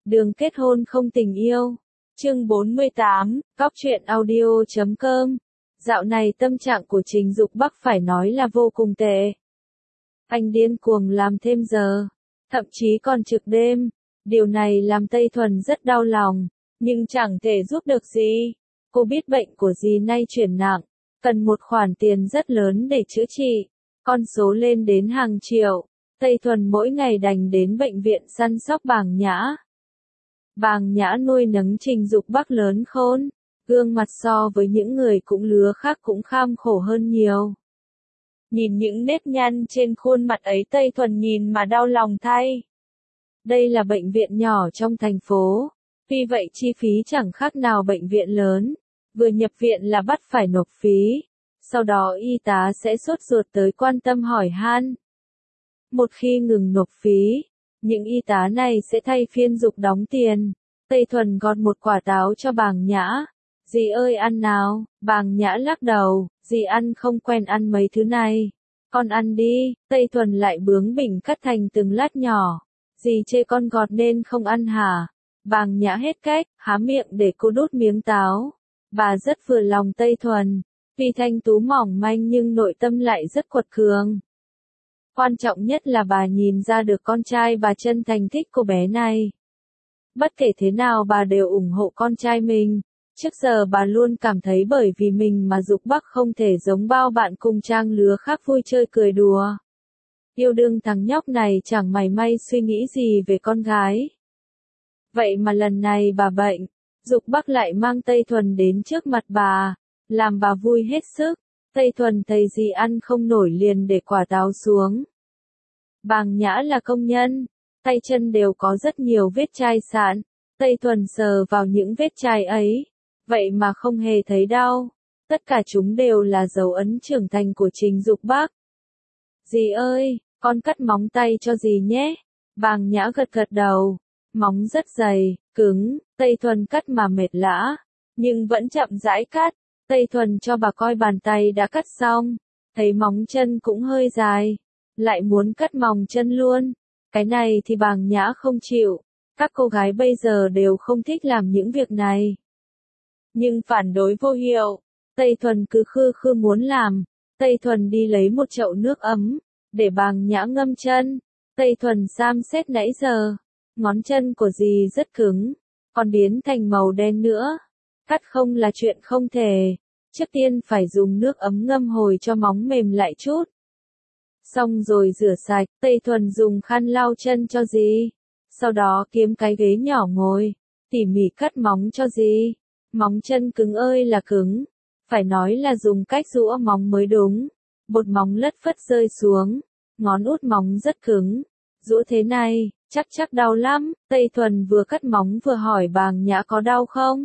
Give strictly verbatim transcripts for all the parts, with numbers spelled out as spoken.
Đường kết hôn không tình yêu. Chương bốn mươi tám, Cóc truyện audio chấm com. Dạo này tâm trạng của Trình Dục Bắc phải nói là vô cùng tệ. Anh điên cuồng làm thêm giờ, thậm chí còn trực đêm. Điều này làm Tây Thuần rất đau lòng, nhưng chẳng thể giúp được gì. Cô biết bệnh của dì nay chuyển nặng, cần một khoản tiền rất lớn để chữa trị. Con số lên đến hàng triệu. Tây Thuần mỗi ngày đành đến bệnh viện săn sóc Bàng Nhã. Bàng Nhã nuôi nấng Trình Dục Bắc lớn khôn, gương mặt so với những người cũng lứa khác cũng kham khổ hơn nhiều. Nhìn những nếp nhăn trên khuôn mặt ấy Tây Thuần nhìn mà đau lòng thay. Đây là bệnh viện nhỏ trong thành phố, tuy vậy chi phí chẳng khác nào bệnh viện lớn, vừa nhập viện là bắt phải nộp phí, sau đó y tá sẽ sốt ruột tới quan tâm hỏi han. Một khi ngừng nộp phí, những y tá này sẽ thay phiên Dục đóng tiền. Tây Thuần gọt một quả táo cho Bàng Nhã. Dì ơi ăn nào, Bàng Nhã lắc đầu, dì ăn không quen ăn mấy thứ này. Con ăn đi, Tây Thuần lại bướng bỉnh cắt thành từng lát nhỏ. Dì chê con gọt nên không ăn hả? Bàng Nhã hết cách, há miệng để cô đút miếng táo. Bà rất vừa lòng Tây Thuần, tuy thanh tú mỏng manh nhưng nội tâm lại rất quật cường. Quan trọng nhất là bà nhìn ra được con trai bà chân thành thích cô bé này. Bất kể thế nào bà đều ủng hộ con trai mình. Trước giờ bà luôn cảm thấy bởi vì mình mà Dục Bắc không thể giống bao bạn cùng trang lứa khác vui chơi cười đùa. Yêu đương thằng nhóc này chẳng mảy may suy nghĩ gì về con gái. Vậy mà lần này bà bệnh, Dục Bắc lại mang Tây Thuần đến trước mặt bà, làm bà vui hết sức. Tây Thuần thấy gì ăn không nổi liền để quả táo xuống. Bàng Nhã là công nhân, tay chân đều có rất nhiều vết chai sạn. Tây Thuần sờ vào những vết chai ấy, vậy mà không hề thấy đau. Tất cả chúng đều là dấu ấn trưởng thành của Trình Dục Bắc. Dì ơi, con cắt móng tay cho dì nhé. Bàng Nhã gật gật đầu. Móng rất dày, cứng, Tây Thuần cắt mà mệt lã, nhưng vẫn chậm rãi cắt. Tây Thuần cho bà coi bàn tay đã cắt xong, thấy móng chân cũng hơi dài, lại muốn cắt móng chân luôn. Cái này thì Bàng Nhã không chịu, các cô gái bây giờ đều không thích làm những việc này. Nhưng phản đối vô hiệu, Tây Thuần cứ khư khư muốn làm. Tây Thuần đi lấy một chậu nước ấm, để Bàng Nhã ngâm chân. Tây Thuần xem xét nãy giờ, ngón chân của dì rất cứng, còn biến thành màu đen nữa. Cắt không là chuyện không thể, trước tiên phải dùng nước ấm ngâm hồi cho móng mềm lại chút. Xong rồi rửa sạch, Tây Thuần dùng khăn lau chân cho dì, sau đó kiếm cái ghế nhỏ ngồi, tỉ mỉ cắt móng cho dì. Móng chân cứng ơi là cứng, phải nói là dùng cách giũa móng mới đúng. Bột móng lất phất rơi xuống, ngón út móng rất cứng, giũa thế này, chắc chắc đau lắm. Tây Thuần vừa cắt móng vừa hỏi Bàng Nhã có đau không?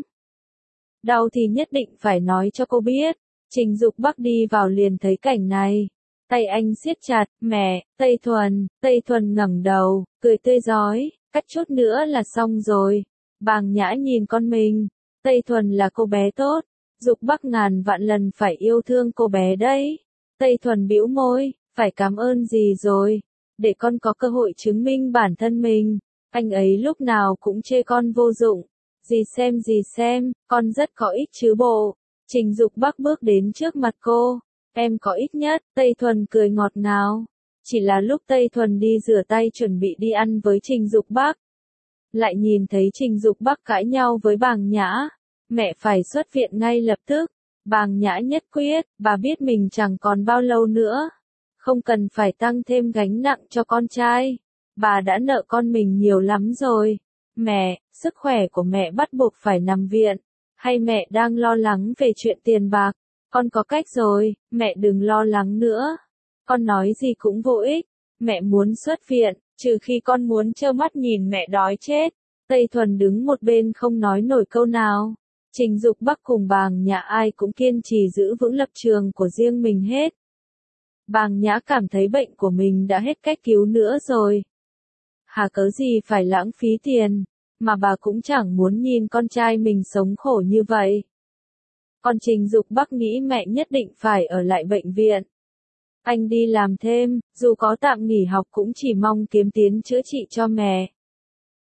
Đau thì nhất định phải nói cho cô biết. Trình Dục Bắc đi vào liền thấy cảnh này. Tay anh siết chặt, mẹ, Tây Thuần, Tây Thuần ngẩng đầu, cười tươi rói, cắt chút nữa là xong rồi. Bàng Nhã nhìn con mình, Tây Thuần là cô bé tốt, Dục Bắc ngàn vạn lần phải yêu thương cô bé đấy. Tây Thuần bĩu môi, phải cảm ơn dì rồi, để con có cơ hội chứng minh bản thân mình. Anh ấy lúc nào cũng chê con vô dụng. Dì xem dì xem, con rất có ích chứ bộ. Trình Dục Bắc bước đến trước mặt cô. Em có ích nhất, Tây Thuần cười ngọt ngào. Chỉ là lúc Tây Thuần đi rửa tay chuẩn bị đi ăn với Trình Dục Bắc, lại nhìn thấy Trình Dục Bắc cãi nhau với Bàng Nhã. Mẹ phải xuất viện ngay lập tức. Bàng Nhã nhất quyết, bà biết mình chẳng còn bao lâu nữa. Không cần phải tăng thêm gánh nặng cho con trai. Bà đã nợ con mình nhiều lắm rồi. Mẹ, sức khỏe của mẹ bắt buộc phải nằm viện. Hay mẹ đang lo lắng về chuyện tiền bạc? Con có cách rồi, mẹ đừng lo lắng nữa. Con nói gì cũng vô ích. Mẹ muốn xuất viện, trừ khi con muốn trơ mắt nhìn mẹ đói chết. Tây Thuần đứng một bên không nói nổi câu nào. Trình Dục Bắc cùng Bàng Nhã ai cũng kiên trì giữ vững lập trường của riêng mình hết. Bàng Nhã cảm thấy bệnh của mình đã hết cách cứu nữa rồi. Hà cớ gì phải lãng phí tiền, mà bà cũng chẳng muốn nhìn con trai mình sống khổ như vậy. Còn Trình Dục Bắc nghĩ mẹ nhất định phải ở lại bệnh viện. Anh đi làm thêm, dù có tạm nghỉ học cũng chỉ mong kiếm tiền chữa trị cho mẹ.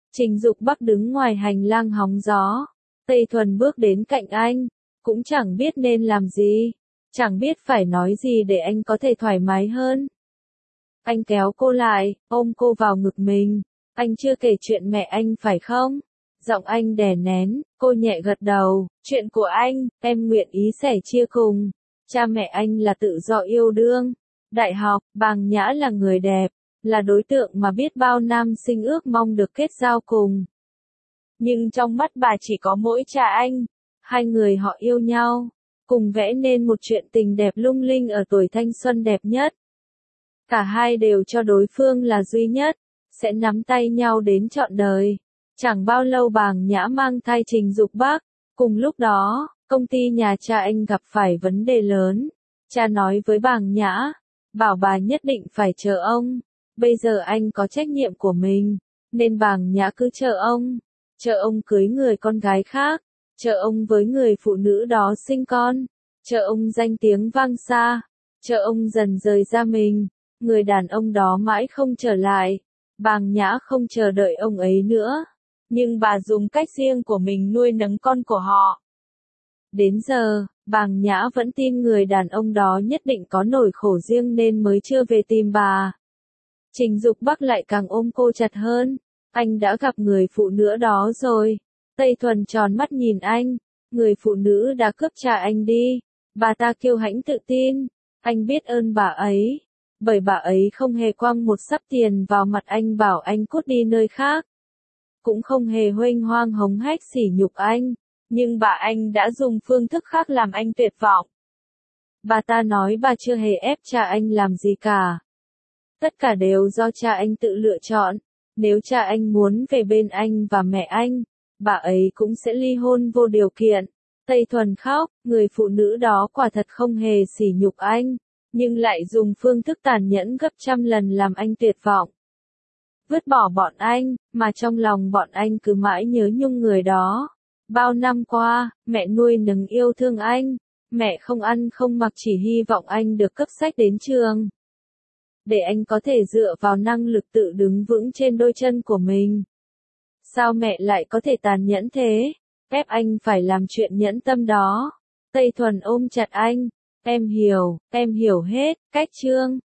Trình Dục Bắc đứng ngoài hành lang hóng gió. Tây Thuần bước đến cạnh anh, cũng chẳng biết nên làm gì, chẳng biết phải nói gì để anh có thể thoải mái hơn. Anh kéo cô lại, ôm cô vào ngực mình. Anh chưa kể chuyện mẹ anh phải không? Giọng anh đè nén, cô nhẹ gật đầu. Chuyện của anh, em nguyện ý sẻ chia cùng. Cha mẹ anh là tự do yêu đương. Đại học, Bàng Nhã là người đẹp, là đối tượng mà biết bao nam sinh ước mong được kết giao cùng. Nhưng trong mắt bà chỉ có mỗi cha anh. Hai người họ yêu nhau, cùng vẽ nên một chuyện tình đẹp lung linh ở tuổi thanh xuân đẹp nhất. Cả hai đều cho đối phương là duy nhất, sẽ nắm tay nhau đến trọn đời. Chẳng bao lâu Bàng Nhã mang thai Trình Dục Bắc. Cùng lúc đó, công ty nhà cha anh gặp phải vấn đề lớn. Cha nói với Bàng Nhã, bảo bà nhất định phải chờ ông. Bây giờ anh có trách nhiệm của mình, nên Bàng Nhã cứ chờ ông. Chờ ông cưới người con gái khác, chờ ông với người phụ nữ đó sinh con, chờ ông danh tiếng vang xa, chờ ông dần rời ra mình, người đàn ông đó mãi không trở lại. Bàng Nhã không chờ đợi ông ấy nữa, nhưng bà dùng cách riêng của mình nuôi nấng con của họ. Đến giờ, Bàng Nhã vẫn tin người đàn ông đó nhất định có nỗi khổ riêng nên mới chưa về tìm bà. Trình Dục Bắc lại càng ôm cô chặt hơn. Anh đã gặp người phụ nữ đó rồi. Tây Thuần tròn mắt nhìn anh. Người phụ nữ đã cướp cha anh đi. Bà ta kiêu hãnh tự tin. Anh biết ơn bà ấy. Bởi bà ấy không hề quăng một xấp tiền vào mặt anh bảo anh cút đi nơi khác. Cũng không hề huênh hoang hống hách sỉ nhục anh. Nhưng bà anh đã dùng phương thức khác làm anh tuyệt vọng. Bà ta nói bà chưa hề ép cha anh làm gì cả. Tất cả đều do cha anh tự lựa chọn. Nếu cha anh muốn về bên anh và mẹ anh, bà ấy cũng sẽ ly hôn vô điều kiện. Tây Thuần khóc, người phụ nữ đó quả thật không hề sỉ nhục anh, nhưng lại dùng phương thức tàn nhẫn gấp trăm lần làm anh tuyệt vọng. Vứt bỏ bọn anh, mà trong lòng bọn anh cứ mãi nhớ nhung người đó. Bao năm qua, mẹ nuôi nấng yêu thương anh, mẹ không ăn không mặc chỉ hy vọng anh được cấp sách đến trường. Để anh có thể dựa vào năng lực tự đứng vững trên đôi chân của mình. Sao mẹ lại có thể tàn nhẫn thế? Ép anh phải làm chuyện nhẫn tâm đó. Tây Thuần ôm chặt anh. Em hiểu, em hiểu hết, cách chương.